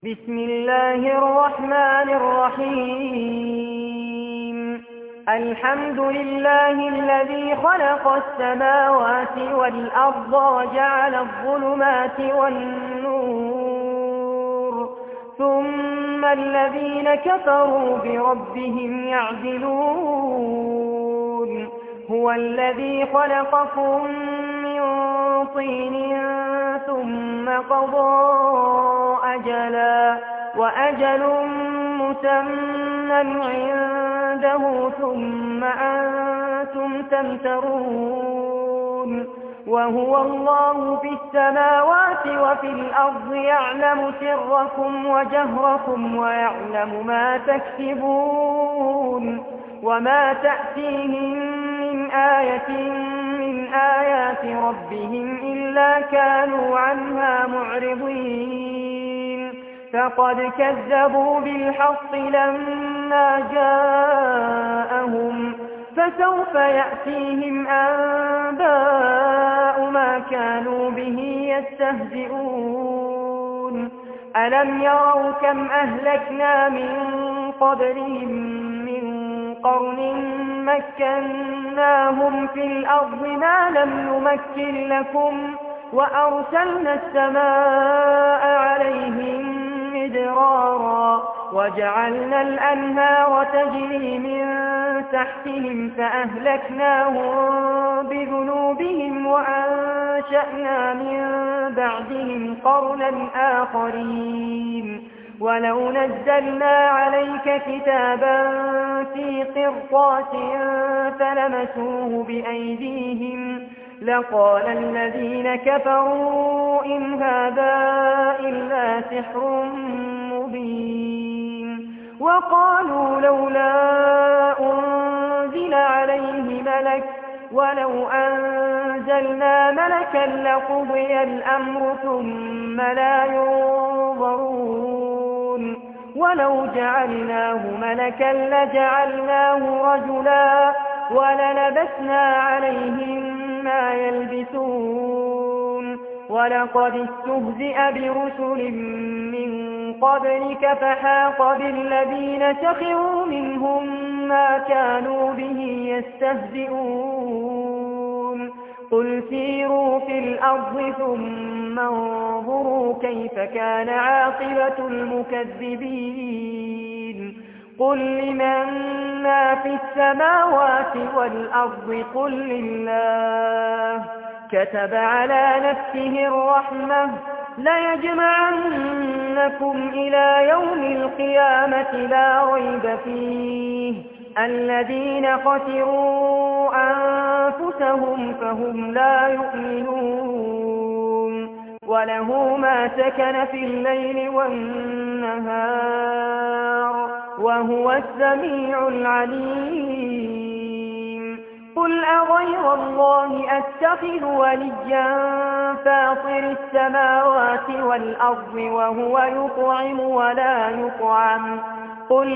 بسم الله الرحمن الرحيم. الحمد لله الذي خلق السماوات والأرض وجعل الظلمات والنور ثم الذين كفروا بربهم يعدلون. هو الذي خلقكم من طين ثم قضى أجلا وأجل مسمى عنده ثم أنتم تمترون. وهو الله في السماوات وفي الأرض يعلم سركم وجهركم ويعلم ما تكسبون. وما تأتيهم من آية من آيات ربهم إلا كانوا عنها معرضين. فقد كذبوا بالحق لما جاءهم فسوف يأتيهم أنباء ما كانوا به يستهزئون. ألم يروا كم أهلكنا من قبلهم من قرن مكناهم في الأرض ما لم نمكن لكم وأرسلنا السماء عليهم مدرارا وجعلنا الأنهار تجري من تحتهم فأهلكناهم بذنوبهم وأنشأنا من بعدهم قرنا آخرين. ولو نزلنا عليك كتابا في قرطاس فلمسوه بأيديهم لقال الذين كفروا إن هذا إلا سحر مبين. وقالوا لولا أنزل عليه ملك ولو أنزلنا ملكا لقضي الأمر ثم لا ينظرون. ولو جعلناه ملكا لجعلناه رجلا وللبسنا عليهم ما يلبسون. ولقد استهزئ برسل من قبلك فحاق بالذين سخروا منهم ما كانوا به يستهزئون. قل سيروا في الأرض ثم انظروا كيف كان عاقبة المكذبين. قل لمن ما في السماوات والأرض قل لله. كتب على نفسه الرحمة ليجمعنكم إلى يوم القيامة لا ريب فيه. الذين خسروا أنفسهم فهم لا يؤمنون. وله ما سكن في الليل والنهار وهو السميع العليم. قل أغير الله أتخذ وليا فاطر السماوات والأرض وهو يطعم ولا يطعم. قل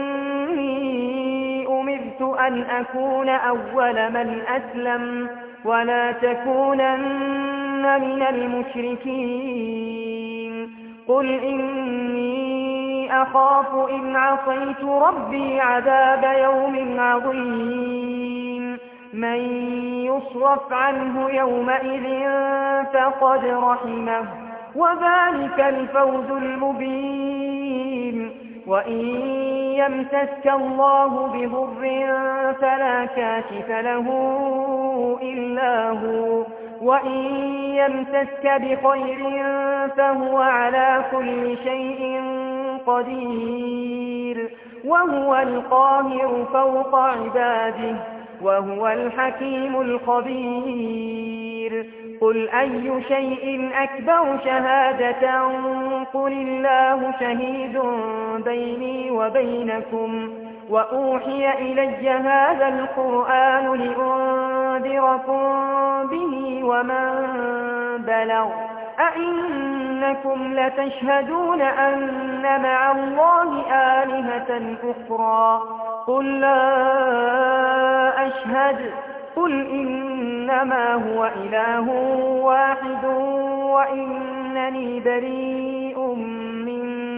إني أمرت أن أكون أول من أسلم ولا تكونن من المشركين. قل إني أخاف إن عصيت ربي عذاب يوم عظيم. من يصرف عنه يومئذ فقد رحمه وذلك الفوز المبين. وإن يمسسك الله بضر فلا كاشف له إلا هو وإن يمسسك بخير فهو على كل شيء قدير. وهو القاهر فوق عباده وهو الحكيم الخبير. قل أي شيء أكبر شهادة قل الله شهيد بيني وبينكم وأوحي إلي هذا القرآن لأنذركم به ومن بلغ. أئنكم لتشهدون أن مع الله آلهة أخرى قل لا أشهد. قل إنما هو إله واحد وإنني بريء مما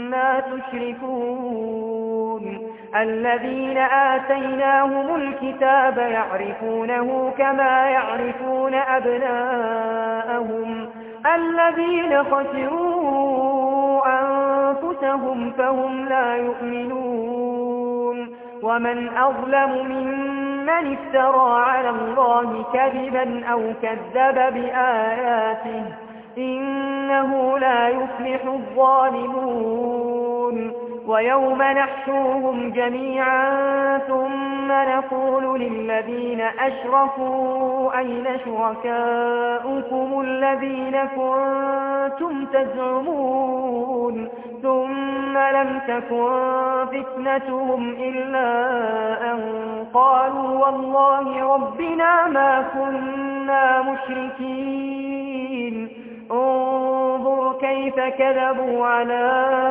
تشركون الذين آتيناهم الكتاب يعرفونه كما يعرفون أبناءهم الذين خسروا أنفسهم فهم لا يؤمنون ومن أظلم ممن افترى على الله كذبا أو كذب بآياته إنه لا يفلح الظالمون ويوم نحشوهم جميعا ثم نقول للذين أشركوا أين شركاؤكم الذين كنتم تزعمون ثم لم تكن فتنتهم إلا أن قالوا والله ربنا ما كنا مشركين انظر كيف كذبوا على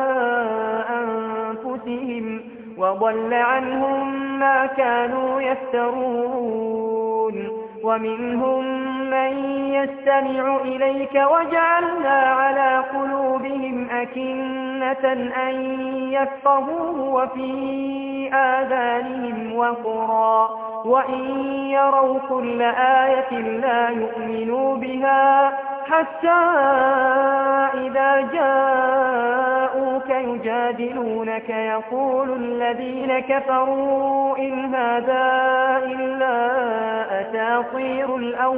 أنفسهم وضل عنهم ما كانوا يفترون ومنهم من يستمع إليك وجعلنا على قلوبهم أكنة أن يفقهوه وفي آذانهم وقرا وإن يروا كل آية لا يؤمنوا بها حتى إذا جاءوك يجادلونك يقول الذين كفروا إن هذا إلا أساطير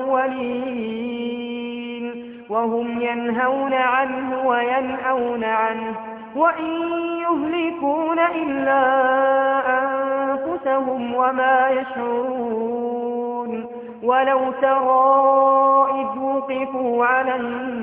الأولين وهم ينهون عنه وينأون عنه وإن يهلكون إلا أنفسهم وما يشعرون ولو ترى إذ وقفوا على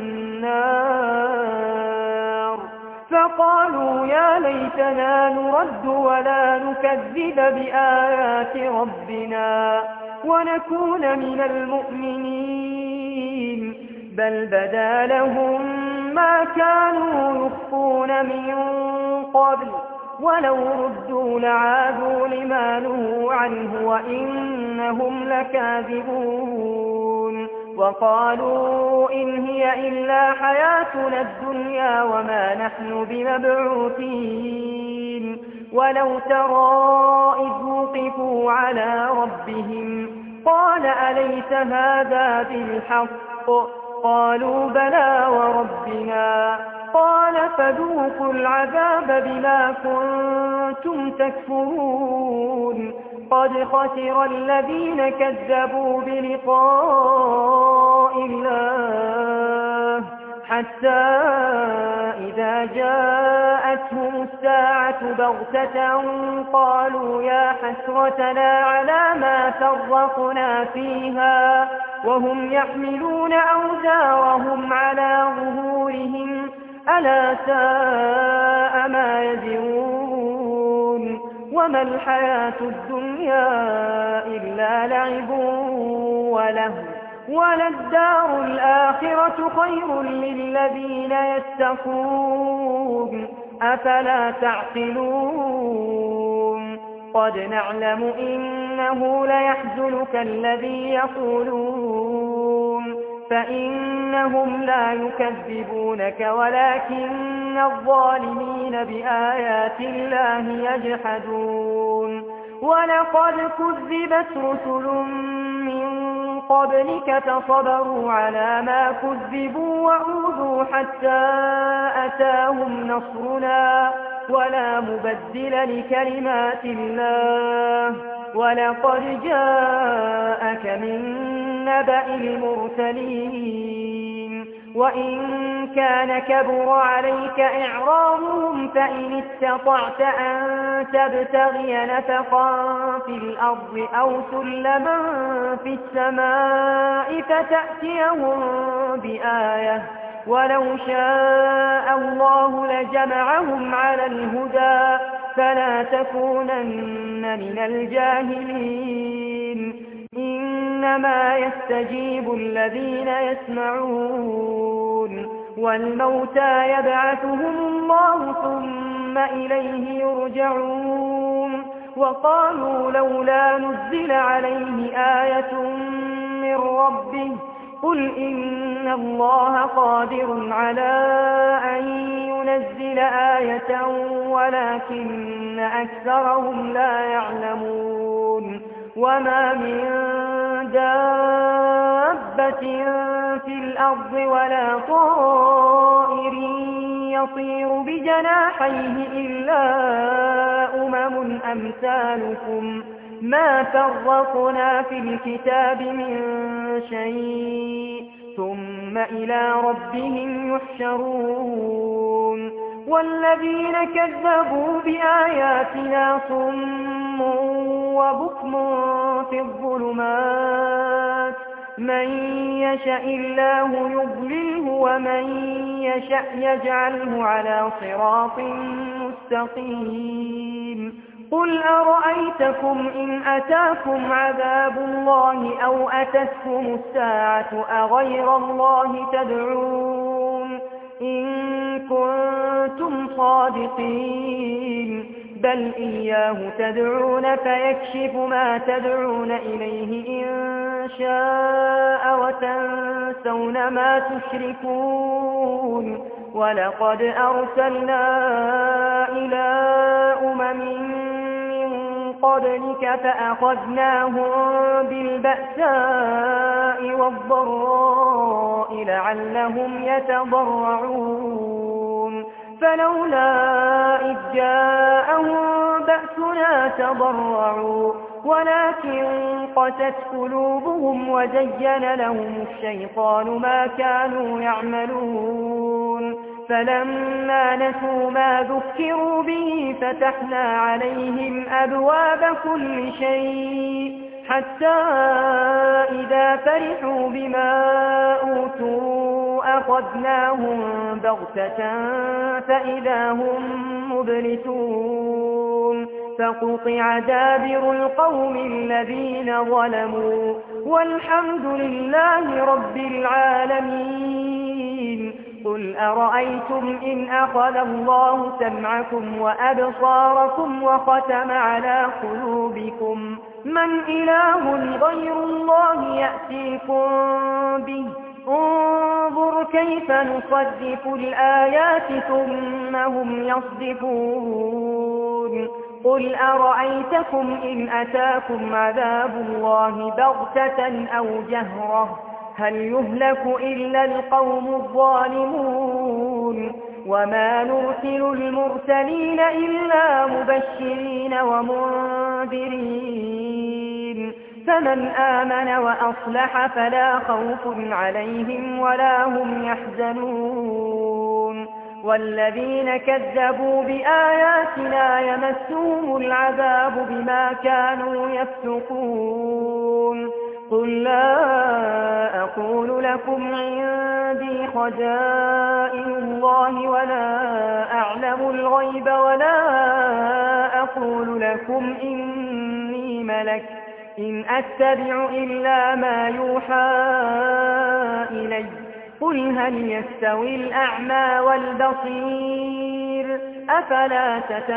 النار فقالوا يا ليتنا نرد ولا نكذب بآيات ربنا ونكون من المؤمنين بل بدا لهم ما كانوا يخفون من قبل ولو ردوا لعادوا لما نهوا عنه وإنهم لكاذبون وقالوا إن هي إلا حياتنا الدنيا وما نحن بمبعوثين ولو ترى إذ وقفوا على ربهم قال أليس هذا بالحق قالوا بلى وربنا قال فذوقوا العذاب بما كنتم تكفرون قد خسر الذين كذبوا بلقاء الله حتى إذا جاءتهم الساعة بغتة قالوا يا حسرتنا على ما فرطنا فيها وهم يحملون أوزارهم على ظهورهم ألا ساء ما يزرون وما الحياة الدنيا إلا لعب وله وللدار الآخرة خير للذين يتقون أفلا تعقلون قد نعلم إنه ليحزنك الذي يقولون فإنهم لا يكذبونك ولكن الظالمين بآيات الله يجحدون ولقد كذبت رسل من قبلك فصبروا على ما كذبوا وأوذوا حتى أتاهم نصرنا ولا مبدل لكلمات الله ولقد جاءك من نبأ المرسلين وإن كان كبر عليك إعراضهم فإن استطعت أن تبتغي نفقا في الأرض أو سلما في السماء فتأتيهم بآية ولو شاء الله لجمعهم على الهدى فلا تكونن من الجاهلين إنما يستجيب الذين يسمعون والموتى يبعثهم الله ثم إليه يرجعون وقالوا لولا نزل عليه آية من ربه قل إن الله قادر على أن لينزل آية ولكن أكثرهم لا يعلمون وما من دابة في الأرض ولا طائر يطير بجناحيه إلا أمثالكم ما فرقنا في الكتاب من شيء ثم إلى ربهم يحشرون والذين كذبوا بآياتنا صم وبكم في الظلمات من يشاء الله يضلله ومن يشاء يجعله على صراط مستقيم قل أرأيتكم إن أتاكم عذاب الله أو أتتكم الساعة أغير الله تدعون إن كنتم صادقين بل إياه تدعون فيكشف ما تدعون إليه إن شاء وتنسون ما تشركون ولقد أرسلنا إلى قبلك فأخذناهم بالبأساء والضراء لعلهم يتضرعون فلولا إذ جاءهم بأسنا تضرعوا ولكن قست قلوبهم وزين لهم الشيطان ما كانوا يعملون فلما نسوا ما ذكروا به فتحنا عليهم أبواب كل شيء حتى إذا فرحوا بما أوتوا أخذناهم بغتة فإذا هم مبلسون فقطع دابر القوم الذين ظلموا والحمد لله رب العالمين قل أرأيتم إن أخذ الله سمعكم وأبصاركم وختم على قلوبكم من إله غير الله يأتيكم به انظر كيف نصدف الآيات ثم هم يصدفون قل أرأيتكم إن أتاكم عذاب الله بغتة أو جهرة هل يهلك إلا القوم الظالمون وما نرسل المرسلين إلا مبشرين ومنذرين فمن آمن وأصلح فلا خوف عليهم ولا هم يحزنون والذين كذبوا بآياتنا يمسهم العذاب بما كانوا يفسقون قل لا أقول لكم عندي خزائن الله ولا أعلم الغيب ولا أقول لكم إني ملك إن أتبع إلا ما يوحى إلي قل هل يستوي الأعمى والبصير أفلا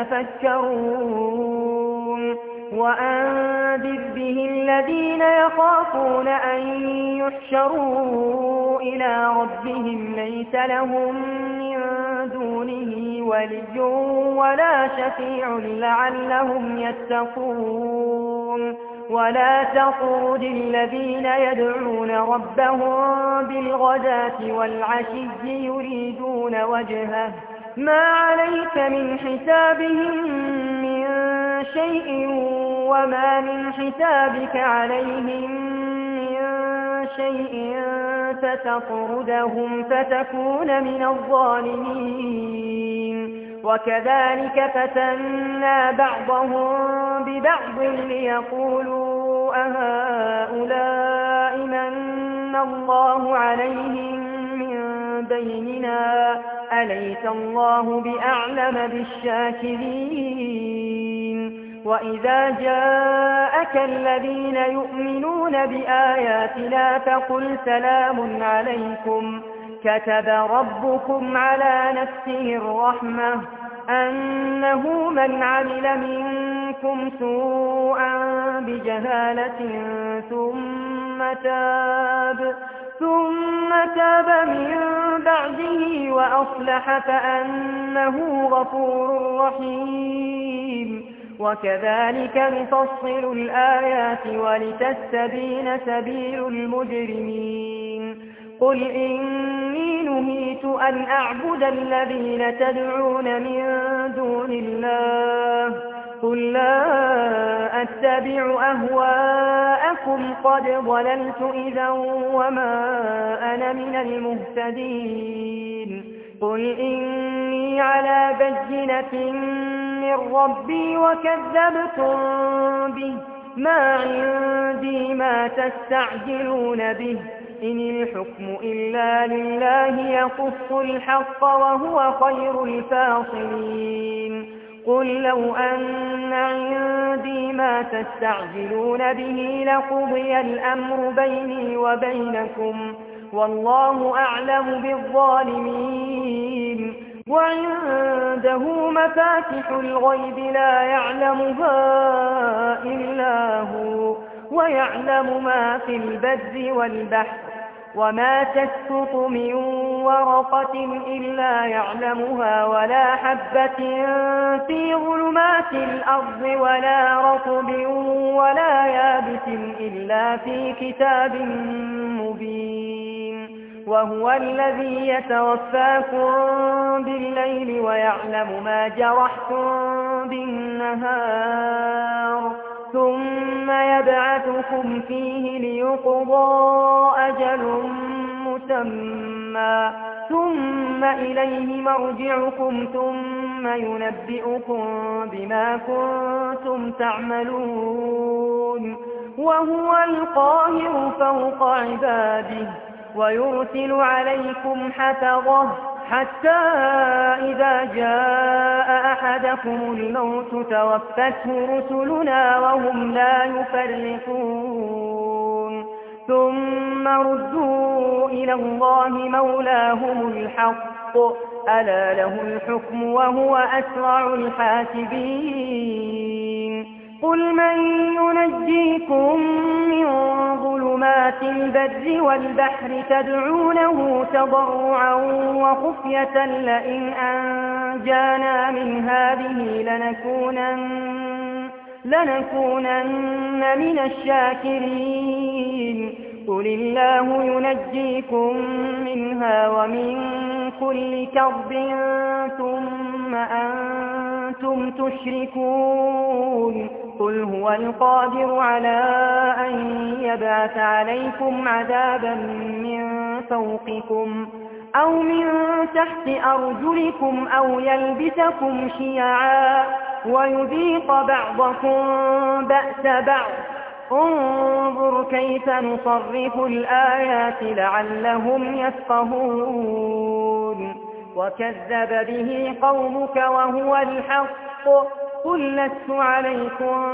تتفكرون وأنذر به الذين يخافون أن يحشروا إلى ربهم ليس لهم من دونه ولي ولا شفيع لعلهم يتقون ولا تطرد الذين يدعون ربهم بالغداة والعشي يريدون وجهه ما عليك من حسابهم من شيء وما من حسابك عليهم من شيء فتطردهم فتكون من الظالمين وكذلك فتنا بعضهم ببعض ليقولوا أهؤلاء من الله عليهم من بيننا أليس الله بأعلم بالشاكرين وإذا جاءك الذين يؤمنون بآياتنا فقل سلام عليكم كتب ربكم على نفسه الرحمة أنه من عمل منكم سوءا بجهالة ثم تاب من بعده وأصلح فأنه غفور رحيم وكذلك نفصل الآيات ولتستبين سبيل المجرمين قل إني نهيت أن أعبد الذين تدعون من دون الله قل لا أتبع أهواءكم قد ضللت إذا وما أنا من المهتدين قل إني على بينة من ربي وكذبتم به ما عندي ما تستعجلون به إن الحكم إلا لله يقص الحق وهو خير الفاصلين قل لو أن عندي ما تستعجلون به لقضي الأمر بيني وبينكم والله أعلم بالظالمين وعنده مفاتح الغيب لا يعلمها إلا هو ويعلم ما في البر والبحر وما تسقط من ورقة إلا يعلمها ولا حبة في ظلمات الأرض ولا رطب ولا يابس إلا في كتاب مبين وهو الذي يتوفاكم بالليل ويعلم ما جرحتم بالنهار ثم يبعثكم فيه ليقضى أجل مسمى ثم إليه مرجعكم ثم ينبئكم بما كنتم تعملون وهو القاهر فوق عباده ويرسل عليكم حفظه حتى إذا جاء أحدكم الموت توفته رسلنا وهم لا يفرقون ثم ردوا إلى الله مولاهم الحق ألا له الحكم وهو أسرع الحاسبين قل من ينجيكم من ظلمات البر والبحر تدعونه تضرعا وخفية لئن أنجانا من هذه لنكونن من الشاكرين قل الله ينجيكم منها ومن كل كرب ثم أنتم تشركون قل هو القادر على أن يبعث عليكم عذابا من فوقكم أو من تحت أرجلكم أو يلبسكم شيعا ويذيق بعضكم بأس بعض انظر كيف نصرف الآيات لعلهم يفقهون وكذب به قومك وهو الحق قل لست عليكم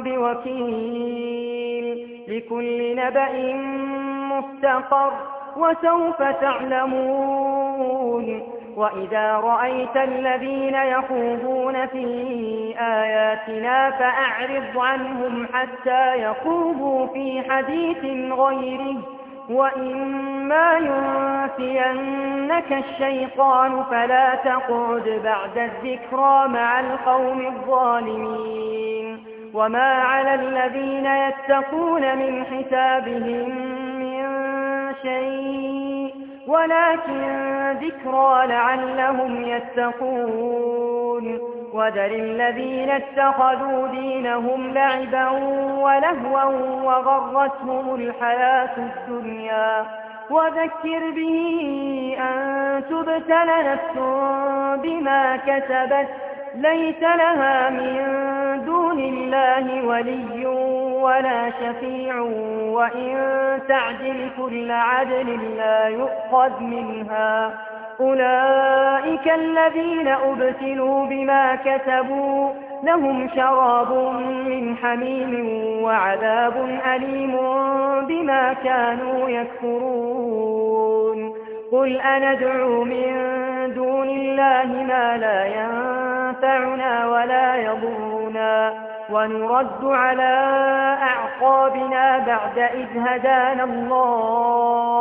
بوكيل لكل نبأ مستقر وسوف تعلمون وإذا رأيت الذين يخوضون في آياتنا فأعرض عنهم حتى يخوضوا في حديث غيره وإما ينسينك الشيطان فلا تقعد بعد الذكرى مع القوم الظالمين وما على الذين يتقون من حسابهم من شيء ولكن ذكرى لعلهم يتقون وذر الذين اتخذوا دينهم لعبا ولهوا وغرتهم الحياة الدنيا وذكر به أن تبتل نفس بما كسبت ليس لها من دون الله ولي ولا شفيع وإن تعدل كل عدل لا يؤخذ منها أولئك الذين أبتلوا بما كسبوا لهم شراب من حميم وعذاب أليم بما كانوا يكفرون قل أندعو من دون الله ما لا ينفعنا ولا يضرنا ونرد على أعقابنا بعد إذ هدانا الله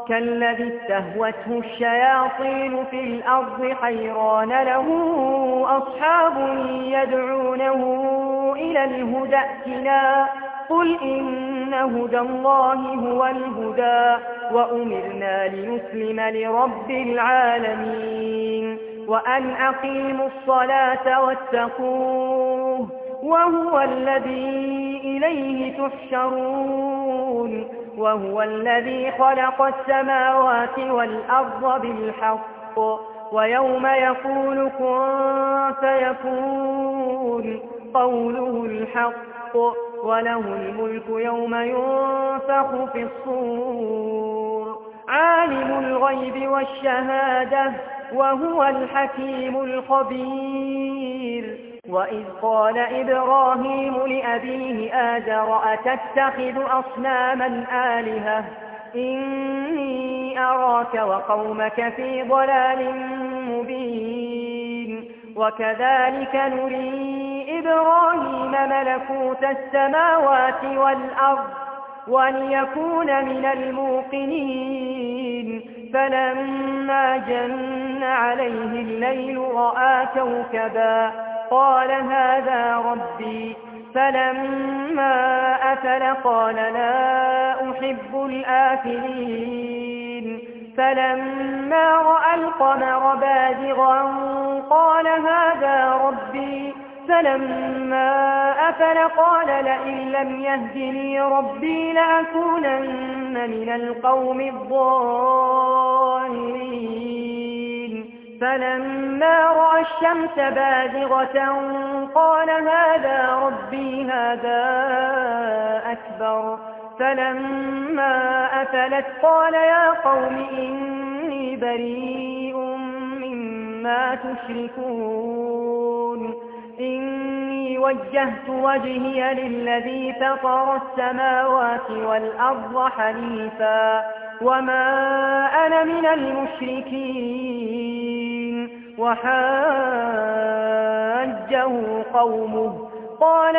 كالذي استهوته الشياطين في الأرض حيران له أصحاب يدعونه إلى الهدى ائتنا قل إن هدى الله هو الهدى وأمرنا لنسلم لرب العالمين وأن أقيموا الصلاة واتقوه وهو الذي إليه تحشرون وهو الذي خلق السماوات والأرض بالحق ويوم يقول كن فيكون قوله الحق وله الملك يوم ينفخ في الصور عالم الغيب والشهادة وهو الحكيم الخبير وإذ قال إبراهيم لأبيه آزر أتتخذ أصناما آلهة إني أراك وقومك في ضلال مبين وكذلك نري إبراهيم ملكوت السماوات والأرض وليكون من الموقنين فلما جن عليه الليل رأى كوكبا قال هذا ربي فلما أفل قال لا أحب الآفلين فلما رأى القمر بازغا قال هذا ربي فلما أفل قال لئن لم يهدني ربي لأكونن من القوم الضالين فلما رأى الشمس بازغة قال هذا ربي هذا أكبر فلما أفلت قال يا قوم إني بريء مما تشركون إني وجهت وجهي للذي فطر السماوات والأرض حنيفا وما أنا من المشركين وحاجه قومه قال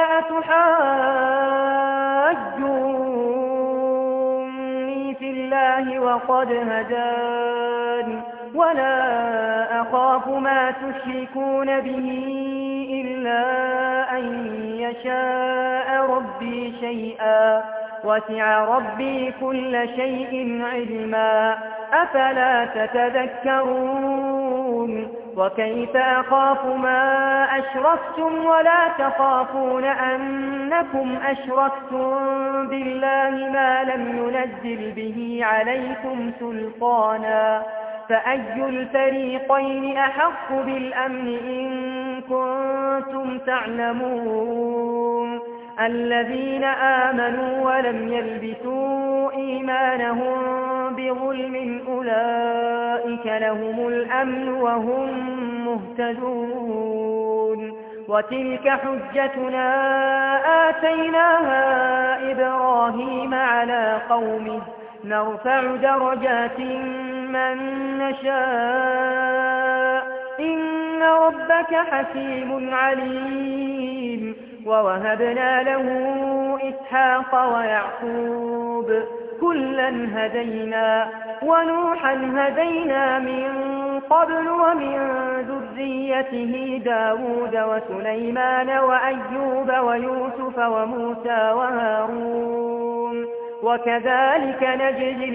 أتحاجوني في الله وقد هدان ولا أخاف ما تشركون به إلا أن يشاء ربي شيئا وسع ربي كل شيء علما أفلا تتذكرون وكيف أخاف ما أشركتم ولا تخافون أنكم أشركتم بالله ما لم ينزل به عليكم سلطانا فأي الفريقين أحق بالأمن إن كنتم تعلمون الذين آمنوا ولم يلبسوا إيمانهم بظلم أولئك لهم الأمن وهم مهتدون وتلك حجتنا آتيناها إبراهيم على قومه نرفع درجات من نشاء إن ربك حكيم عليم ووهبنا له إسحاق ويعقوب كلا هدينا ونوحا هدينا من قبل ومن ذريته داود وسليمان وأيوب ويوسف وموسى وهارون وكذلك نجزي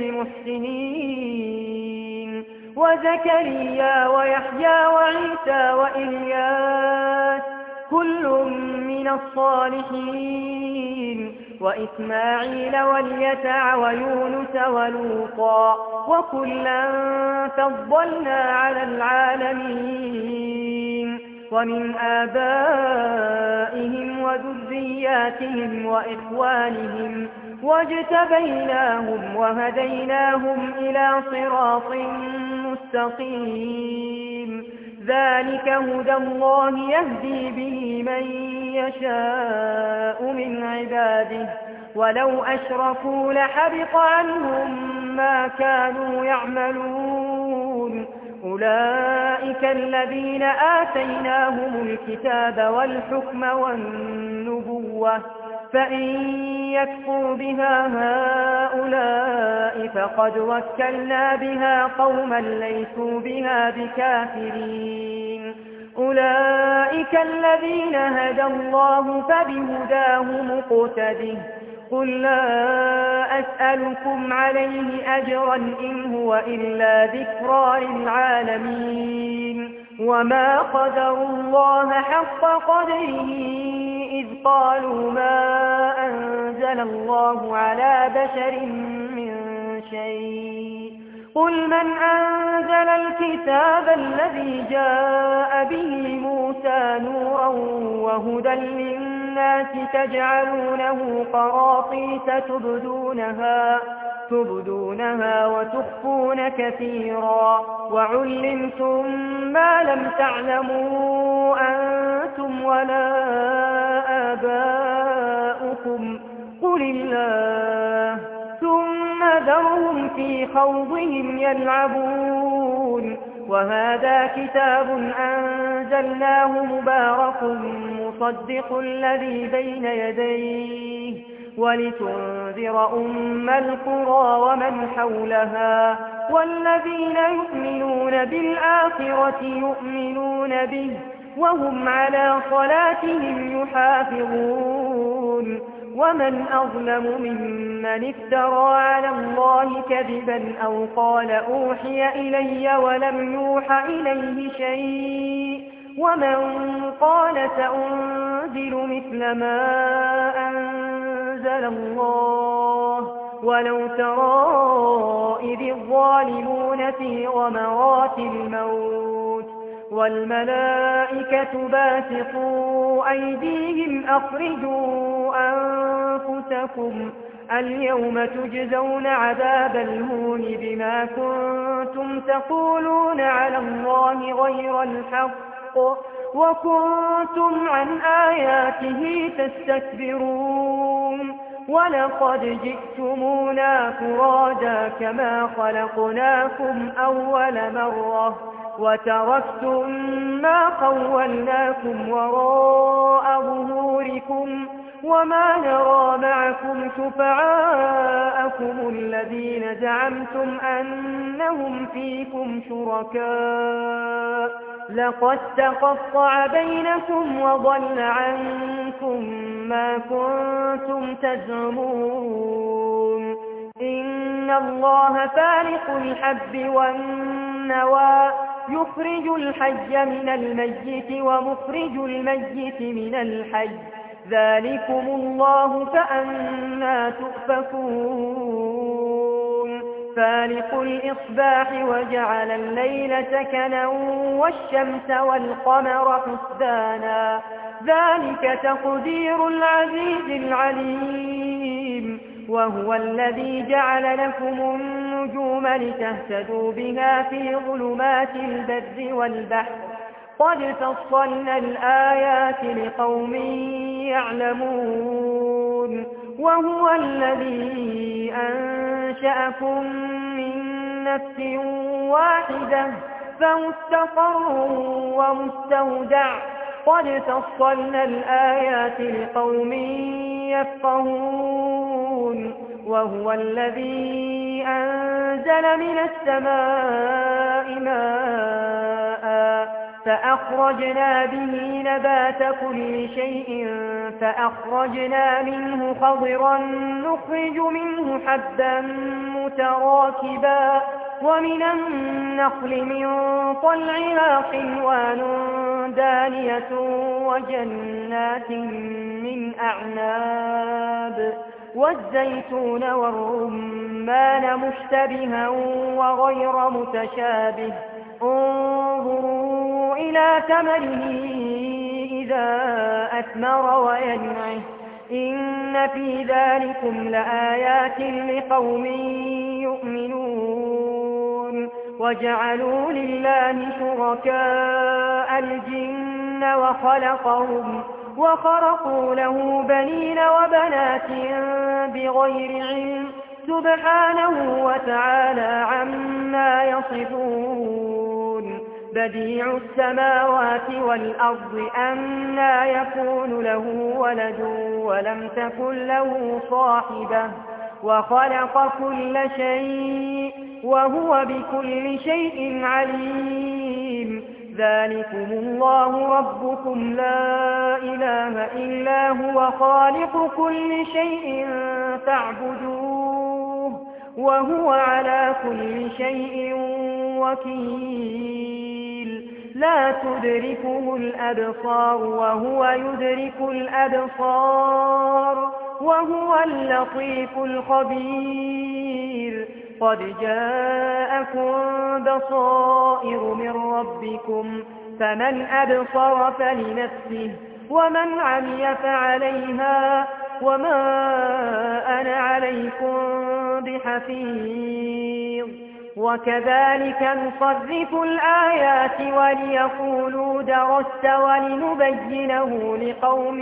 المحسنين وزكريا ويحيى وعيسى وإلياس كل من الصالحين وإسماعيل واليسع ويونس ولوطا وكلا فضلنا على العالمين ومن آبائهم وذرياتهم وإخوانهم واجتبيناهم وهديناهم إلى صراط مستقيم ذلك هدى الله يهدي به من يشاء من عباده ولو أشركوا لحبط عنهم ما كانوا يعملون أولئك الذين آتيناهم الكتاب والحكم والنبوة فإن يكفر بها هؤلاء فقد وكلنا بها قوما ليسوا بها بكافرين أولئك الذين هدى الله فبهداه مقتده قل لا أسألكم عليه أجرا إن هو إلا ذكرى للعالمين وما قدروا الله حق قدره إذ قالوا ما أنزل الله على بشر من شيء قل من أنزل الكتاب الذي جاء به موسى نورا وهدى للناس تجعلونه قراطيس تبدونها وتخفون كثيرا وعلمتم ما لم تعلموا أنتم ولا آباؤكم قل الله ثم ذرهم في خوضهم يلعبون وهذا كتاب أنزلناه مبارك مصدق الذي بين يديه ولتنذر أم القرى ومن حولها والذين يؤمنون بالآخرة يؤمنون به وهم على صلاتهم يحافظون ومن أظلم ممن افترى على الله كذبا أو قال أوحي إلي ولم يوح إليه شيء ومن قال سأنزل مثل ما أنزل الله ولو ترى إذ الظالمون في غمرات الموت والملائكة باسطوا أيديهم أخرجوا أنفسكم اليوم تجزون عذاب الهون بما كنتم تقولون على الله غير الحق وكنتم عن آياته تستكبرون ولقد جئتمونا فرادا كما خلقناكم أول مرة وتركتم ما خولناكم وراء ظهوركم وما نرى معكم شفعاءكم الذين زعمتم أنهم فيكم شركاء لقد تقطع بينكم وضل عنكم ما كنتم تزعمون إن الله فالق الحب والنوى يخرج الحي من الميت ومخرج الميت من الحي ذلكم الله فأنى تؤفكون فالق الإصباح وجعل الليل سكنا والشمس والقمر حسبانا ذلك تقدير العزيز العليم وهو الذي جعل لكم النجوم لتهتدوا بها في ظلمات البر والبحر قد فصلنا الآيات لقوم يعلمون وهو الذي أنشأكم من نفس واحدة فمستقر ومستودع قد فصلنا الآيات لقوم يفقهون وهو الذي أنزل من السماء ماء فأخرجنا به نبات كل شيء فأخرجنا منه خضرا نخرج منه حبا متراكبا ومن النخل من طلعها قنوان دانية وجنات من أعناب والزيتون والرمان مشتبها وغير متشابه انظروا إلى ثمره إذا أثمر وينعه إن في ذلكم لآيات لقوم يؤمنون وجعلوا لله شركاء الجن وخرقوا له بنين وبنات بغير علم سبحانه وتعالى عما يصفون بديع السماوات والأرض أنى يكون له ولد ولم تكن له صاحبة وخلق كل شيء وهو بكل شيء عليم ذلكم الله ربكم لا إله إلا هو خالق كل شيء فاعبدوه وهو على كل شيء وكيل لا تدركه الأبصار وهو يدرك الأبصار وهو اللطيف الخبير قد جاءكم بصائر من ربكم فمن أبصر فلنفسه ومن عمي فعليها وما أنا عليكم بحفيظ وكذلك نصرف الآيات وليقولوا درست ولنبينه لقوم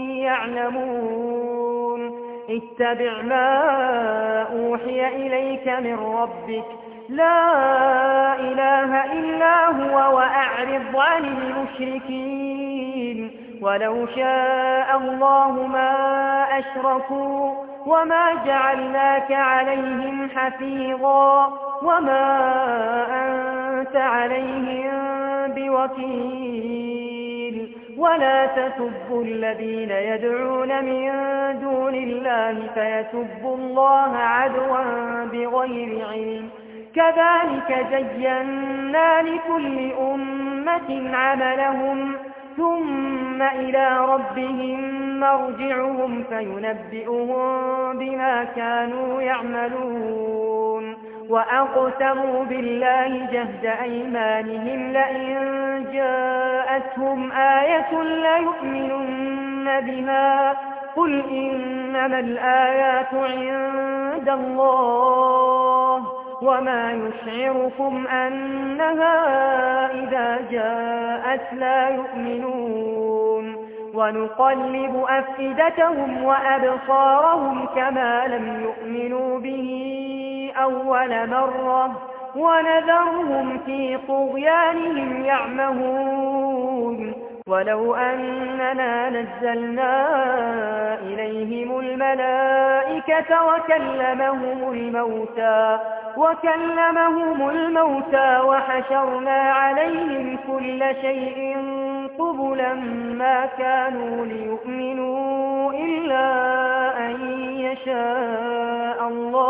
يعلمون اتبع ما أوحي إليك من ربك لا إله إلا هو وأعرض عن المشركين ولو شاء الله ما أشركوا وما جعلناك عليهم حفيظا وما أنت عليهم بوكيل ولا تسبوا الذين يدعون من دون الله فيسبوا الله عدوا بغير علم كذلك زينا لكل أمة عملهم ثم إلى ربهم مرجعهم فينبئهم بما كانوا يعملون وأقسموا بالله جهد أيمانهم لئن جاءتهم آية ليؤمنن بها قل إنما الآيات عند الله وما يشعركم أنها إذا جاءت لا يؤمنون ونقلب أفئدتهم وأبصارهم كما لم يؤمنوا به أول مرة ونذرهم في طغيانهم يعمهون ولو أننا نزلنا إليهم الملائكة وكلمهم الموتى وحشرنا عليهم كل شيء قبلا ما كانوا ليؤمنوا إلا أن يشاء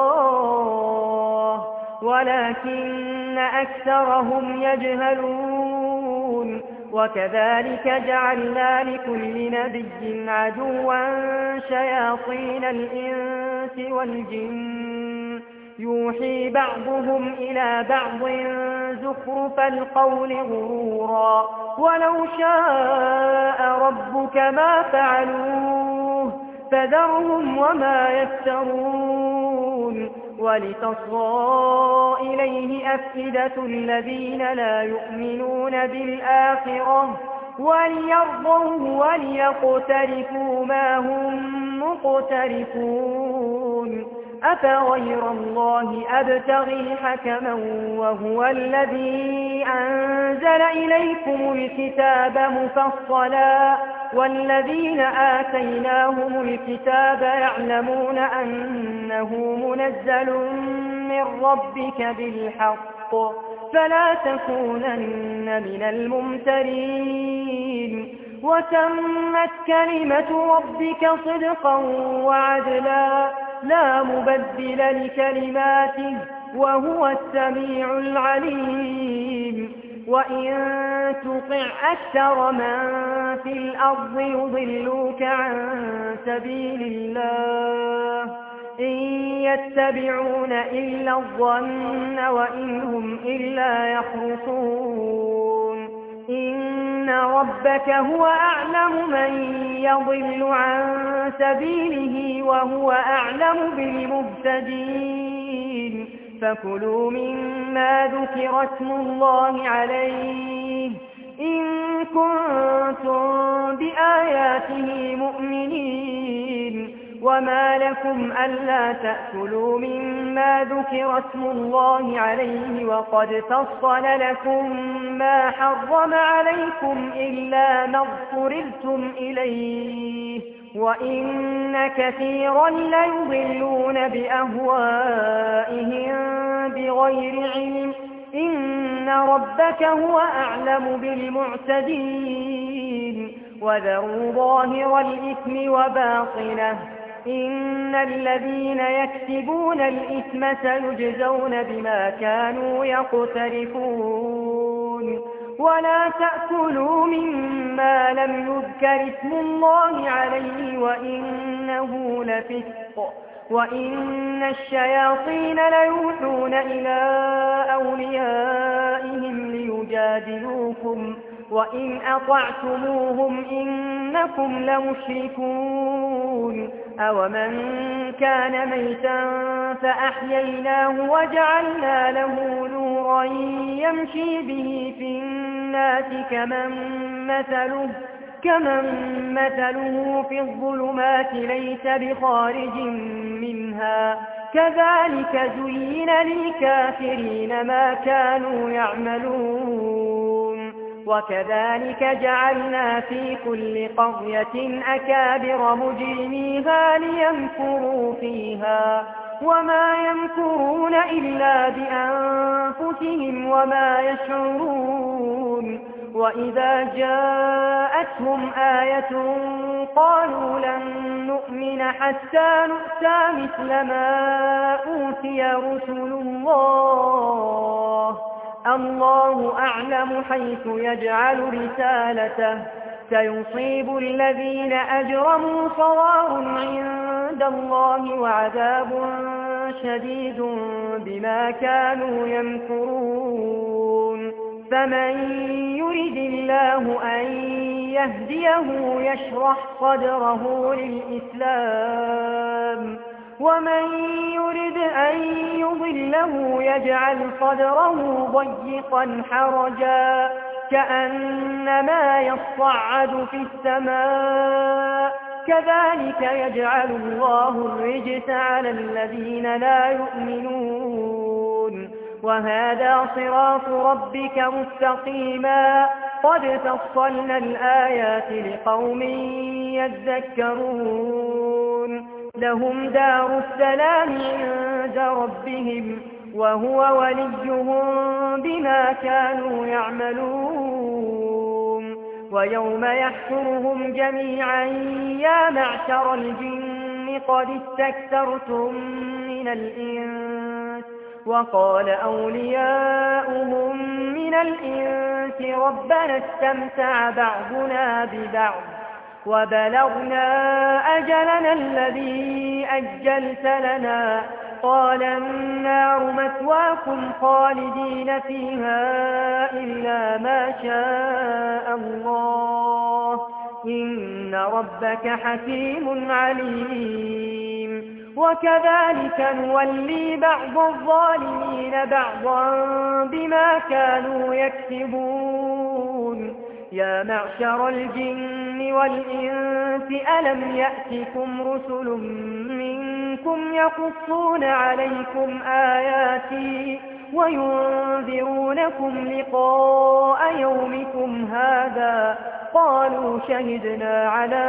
الله ولكن أكثرهم يجهلون وكذلك جعلنا لكل نبي عدوا شياطين الإنس والجن يوحي بعضهم إلى بعض زخرف القول غرورا ولو شاء ربك ما فعلوه فذرهم وما يفترون ولتصغى إليه أفئدة الذين لا يؤمنون بالآخرة وليرضوه وليقترفوا ما هم مقترفون أفغير الله أبتغي حكما وهو الذي أنزل إليكم الكتاب مفصلا والذين آتيناهم الكتاب يعلمون أنه منزل من ربك بالحق فلا تكونن من الممترين وتمت كلمة ربك صدقا وعدلا لا مبدل لكلماته وهو السميع العليم وإن تطع أكثر من في الأرض يضلوك عن سبيل الله إن يتبعون إلا الظن وإن هم إلا يخرصون إن ربك هو أعلم من يضل عن سبيله وهو أعلم بالمهتدين فكلوا مما ذكر اسم الله عليه إن كنتم بآياته مؤمنين وما لكم ألا تأكلوا مما ذكر اسم الله عليه وقد فصل لكم ما حرم عليكم إلا ما اضطررتم إليه وإن كثيرا ليضلون بأهوائهم بغير علم إن ربك هو أعلم بالمعتدين وذروا ظاهر الإثم وباطنه إن الذين يكسبون الإثم سيجزون بما كانوا يقترفون ولا تأكلوا مما لم يذكر اسم الله عليه وإنه لفسق وإن الشياطين ليوحون إلى أوليائهم ليجادلوكم وإن أطعتموهم إنكم لمشركون أومن كان ميتا فأحييناه وجعلنا له نورا يمشي به في الناس كمن مثله في الظلمات ليس بخارج منها كذلك زين للكافرين ما كانوا يعملون وكذلك جعلنا في كل قرية أكابر مجرميها ليمكروا فيها وما يمكرون إلا بأنفسهم وما يشعرون وإذا جاءتهم آية قالوا لن نؤمن حتى نؤتى مثل ما أوتي رسل الله أعلم حيث يجعل رسالته سيصيب الذين أجرموا صغار عند الله وعذاب شديد بما كانوا يمكرون فمن يرد الله أن يهديه يشرح صدره للإسلام ومن يرد أن يضله يجعل صدره ضيقا حرجا كأنما يصعد في السماء كذلك يجعل الله الرجس على الذين لا يؤمنون وهذا صراط ربك مستقيما قد فصلنا الآيات لقوم يذكرون لهم دار السلام عند ربهم وهو وليهم بما كانوا يعملون ويوم يحشرهم جميعا يا معشر الجن قد استكثرتم من الإنس وقال أولياؤهم من الإنس ربنا استمتع بعضنا ببعض وبلغنا أجلنا الذي أجلت لنا قال النار مثواكم خالدين فيها إلا ما شاء الله إن ربك حكيم عليم وكذلك نولي بعض الظالمين بعضا بما كانوا يكسبون يا معشر الجن والإنس ألم يأتكم رسل منكم يقصون عليكم آياتي وينذرونكم لقاء يومكم هذا قالوا شهدنا على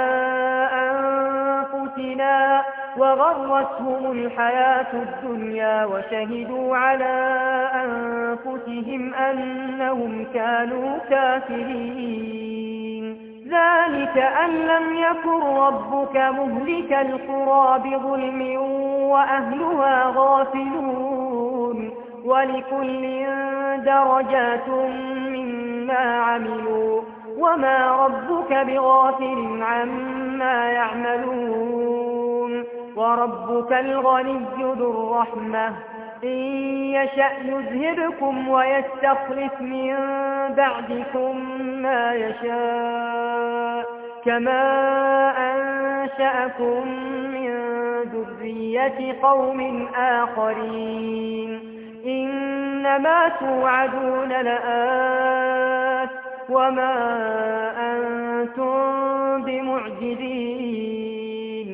أنفسنا وغرتهم الحياة الدنيا وشهدوا على أنفسهم أنهم كانوا كافرين ذلك أن لم يكن ربك مهلك القرى بظلم وأهلها غافلون ولكل درجات مما عملوا وما ربك بغافل عما يعملون وربك الغني ذو الرحمة إن يشأ يذهبكم ويستخلف من بعدكم ما يشاء كما أنشأكم من ذرية قوم آخرين إنما توعدون لآت وما أنتم بمعجزين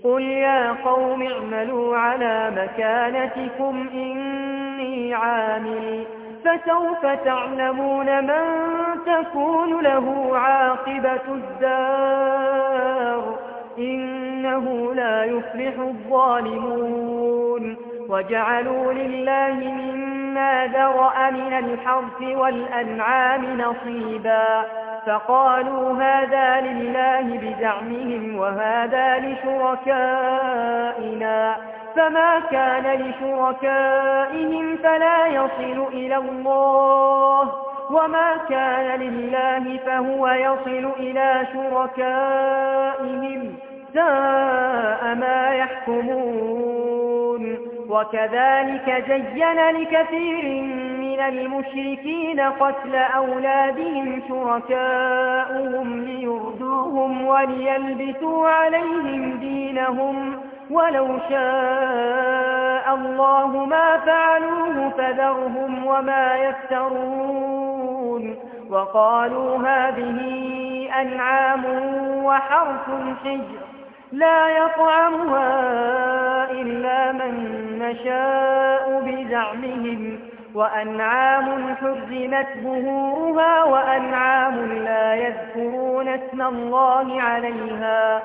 قل يا قوم اعملوا على مكانتكم إني عامل فسوف تعلمون من تكون له عاقبة الدار إنه لا يفلح الظالمون وجعلوا لله مما ذرأ من الحرث والأنعام نصيبا فقالوا هذا لله بزعمهم وهذا لشركائنا فما كان لشركائهم فلا يصل إلى الله وما كان لله فهو يصل إلى شركائهم ساء ما يحكمون وكذلك زين لكثير من المشركين قتل أولادهم شركاؤهم ليردوهم وليلبسوا عليهم دينهم ولو شاء الله ما فعلوه فذرهم وما يفترون وقالوا هذه أنعام وحرث حجر لا يطعمها إلا من نشاء بزعمهم وأنعام حرمت ظهورها وأنعام لا يذكرون اسم الله عليها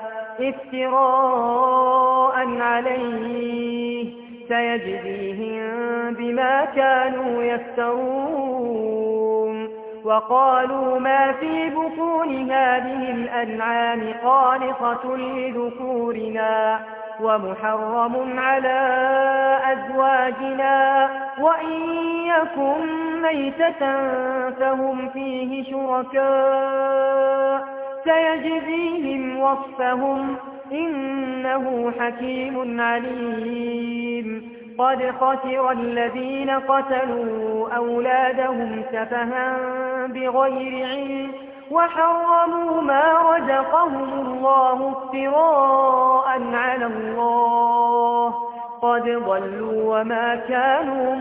افتراء عليه سيجزيهم بما كانوا يفترون وقالوا ما في بطون هذه الأنعام خالصة لذكورنا ومحرم على أزواجنا وإن يكن ميتة فهم فيه شركاء سيجزيهم وصفهم إنه حكيم عليم قد خسر الذين قتلوا أولادهم سفها بغير علم وحرموا ما رزقهم الله افتراء على الله قد ضلوا وما كانوا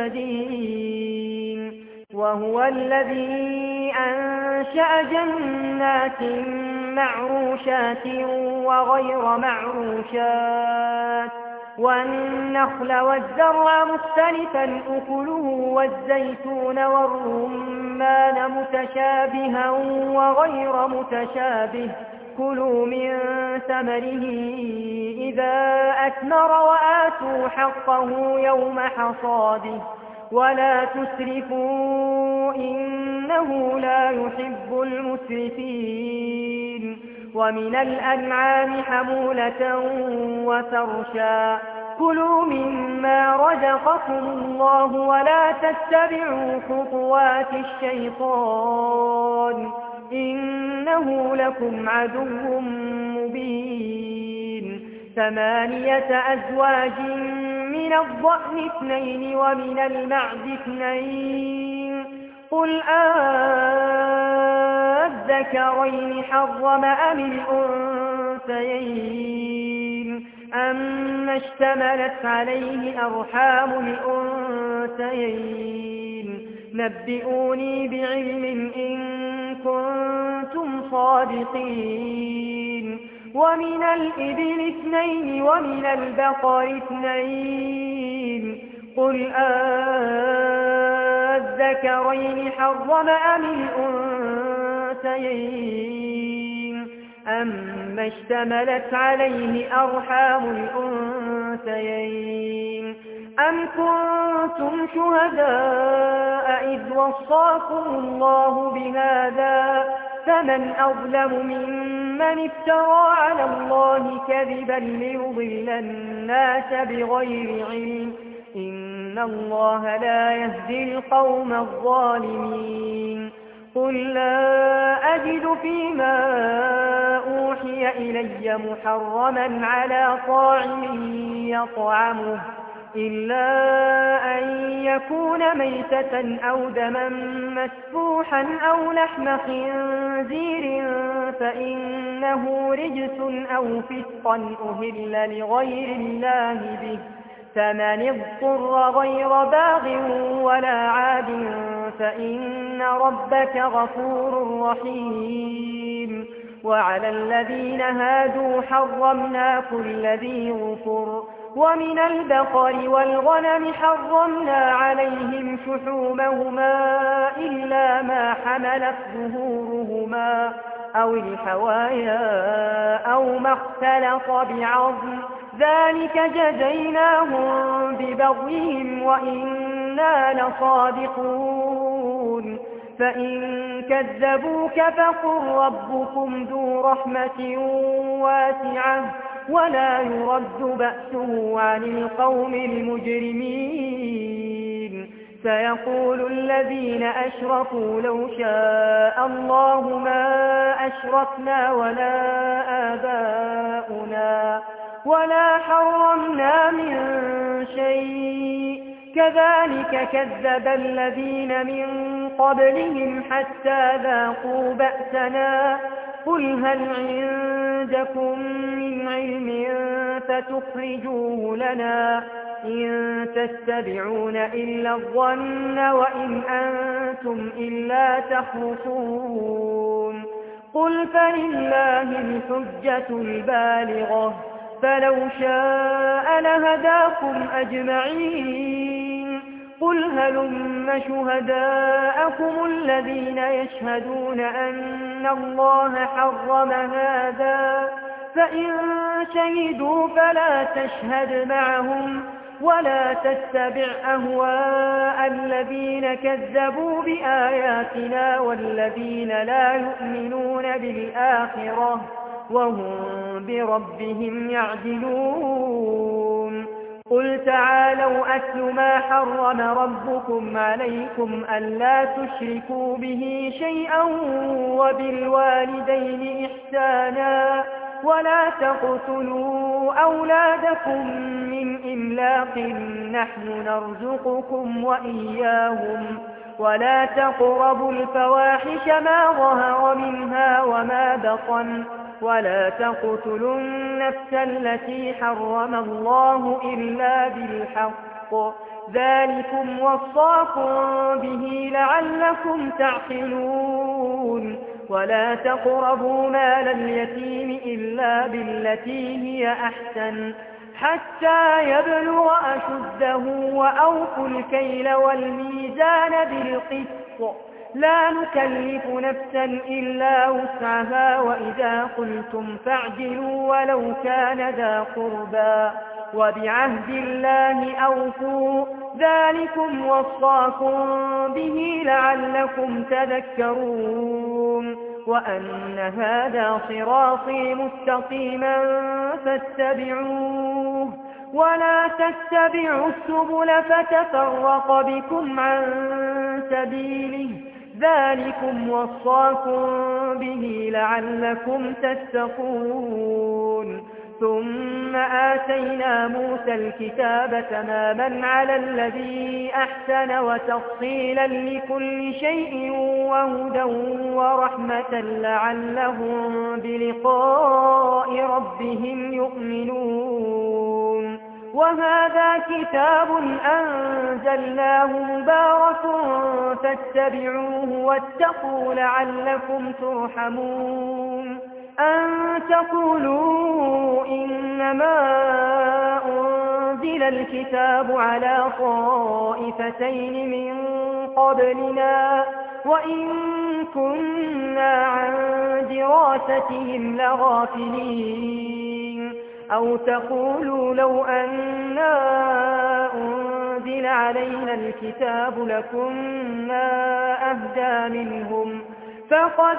مهتدين وهو الذي أنشأ جنات معروشات وغير معروشات والنخل والزرع مختلفا أكله والزيتون والرمان متشابها وغير متشابه كلوا من ثمره إذا أثمر وآتوا حقه يوم حصاده ولا تسرفوا إنه لا يحب المسرفين ومن الأنعام حمولة وفرشا كلوا مما رزقكم الله ولا تتبعوا خطوات الشيطان إنه لكم عدو مبين 8 أزواج من الضأن 2 ومن المعز 2 قل الذكرين حرم أم الأنثيين أما اشتملت عليه أرحام الأنثيين نبئوني بعلم إن كنتم صادقين ومن الإبل 2 ومن البقر 2 قل الذكرين حرم أم الأنثيين أما اشتملت عليه أرحام الأنثيين أم كنتم شهداء إذ وصاكم الله بهذا فمن أظلم ممن افترى على الله كذبا ليضل الناس بغير علم إن الله لا يهدي القوم الظالمين قل لا أجد فيما أوحي إلي محرما على طاعم يطعمه إلا أن يكون ميتة أو دما مسفوحا أو لحم خنزير فإنه رجس أو فسقا أهل لغير الله به فمن اضطر غير باغ ولا عاد فإن ربك غفور رحيم وعلى الذين هادوا حرمنا كل ذي ظفر ومن البقر والغنم حرمنا عليهم شحومهما إلا ما حملت ظهورهما أو الحوايا أو ما اختلط بعظم ذلك جزيناهم ببغيهم وإنا لصادقون فإن كذبوك فقل ربكم ذو رحمة واسعة ولا يرد بأسه عن القوم المجرمين سيقول الذين أشركوا لو شاء الله ما أشركنا ولا آباؤنا ولا حرمنا من شيء كذلك كذب الذين من قبلهم حتى ذاقوا بأسنا قل هل عندكم من علم فتخرجوه لنا إن تتبعون إلا الظن وإن أنتم إلا تخرصون قل فلله الحجة البالغة فلو شاء لهداكم أجمعين قل هلم شهداءكم الذين يشهدون أن الله حرم هذا فإن شهدوا فلا تشهد معهم ولا تتبع أهواء الذين كذبوا بآياتنا والذين لا يؤمنون بالآخرة وهم بربهم يعدلون قل تعالوا أتل ما حرم ربكم عليكم ألا تشركوا به شيئا وبالوالدين إحسانا ولا تقتلوا أولادكم من إملاق نحن نرزقكم وإياهم ولا تقربوا الفواحش ما ظهر منها وما بطن ولا تقتلوا النفس التي حرم الله إلا بالحق ذلكم وصاكم به لعلكم تعقلون ولا تقربوا مال اليتيم إلا بالتي هي أحسن حتى يبلغ أشده وأوفوا الكيل والميزان بالقسط لا نكلف نفسا إلا وسعها وإذا قلتم فاعدلوا ولو كان ذا قربى وبعهد الله أوفوا ذلكم وصاكم به لعلكم تذكرون وأن هذا صراطي مستقيما فاتبعوه ولا تتبعوا السبل فتفرق بكم عن سبيله ذلكم وصاكم به لعلكم تتقون ثم آتينا موسى الكتاب تماما على الذي أحسن وتفصيلا لكل شيء وهدى ورحمة لعلهم بلقاء ربهم يؤمنون وهذا كتاب أنزلناه مبارك فاتبعوه واتقوا لعلكم ترحمون أن تقولوا إنما أنزل الكتاب على طائفتين من قبلنا وإن كنا عن دراستهم لغافلين أو تقولوا لو أنا أنزل علينا الكتاب لكنا أهدى منهم فقد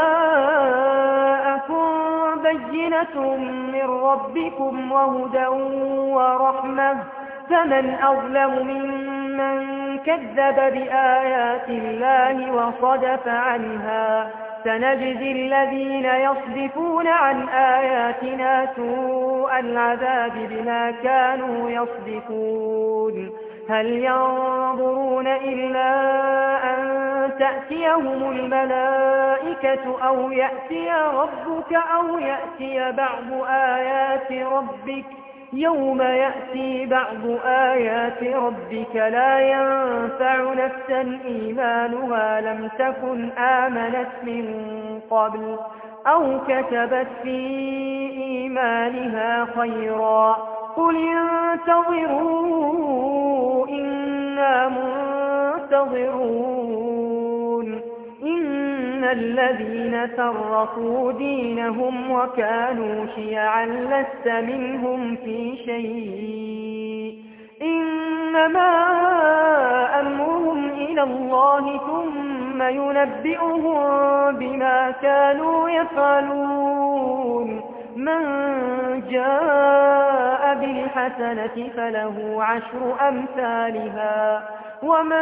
جاءكم بينة من ربكم وهدى ورحمة فمن أظلم ممن كذب بآيات الله وصدف عنها سنجزي الذين يصدفون عن آياتنا سوء العذاب بما كانوا يصدفون هل ينظرون إلا أن تأتيهم الملائكة أو يأتي ربك أو يأتي بعض آيات ربك يوم يأتي بعض آيات ربك لا ينفع نفسا إيمانها لم تكن آمنت من قبل أو كتبت في إيمانها خيرا قل انتظروا إنا منتظرون إن الذين فرقوا دينهم وكانوا شيعا لست منهم في شيء إنما أمرهم إلى الله ثم ينبئهم بما كانوا يفعلون من جاء بالحسنة فله 10 أمثالها ومن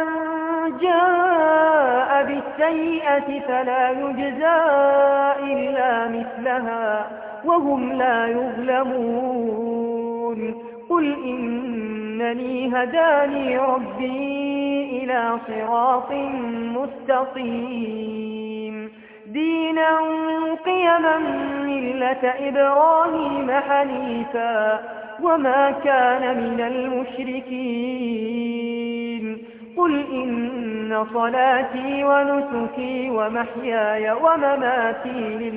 جاء بالسيئة فلا يجزى إلا مثلها وهم لا يظلمون قل إنني هداني ربي إلى صراط مستقيم دينا قيما ملة إبراهيم حنيفا وما كان من المشركين قل إن صلاتي ونسكي ومحياي ومماتي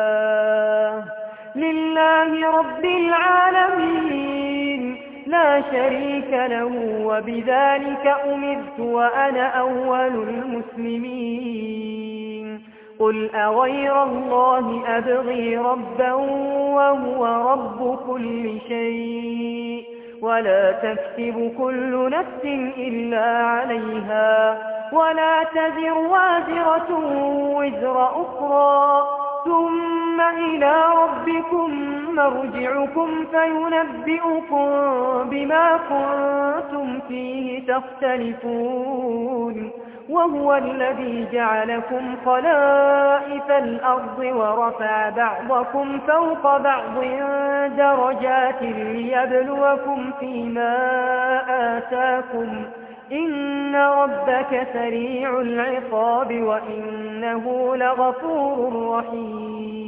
لله رب العالمين لا شريك له وبذلك أمرت وأنا أول المسلمين قل أغير الله أبغي ربا وهو رب كل شيء ولا تكسب كل نفس إلا عليها ولا تزر وازرة وزر أخرى ثم إلى ربكم مرجعكم فينبئكم بما كنتم فيه تختلفون وهو الذي جعلكم خلائف الأرض ورفع بعضكم فوق بعض درجات ليبلوكم فيما آتاكم إن ربك سريع العقاب وإنه لغفور رحيم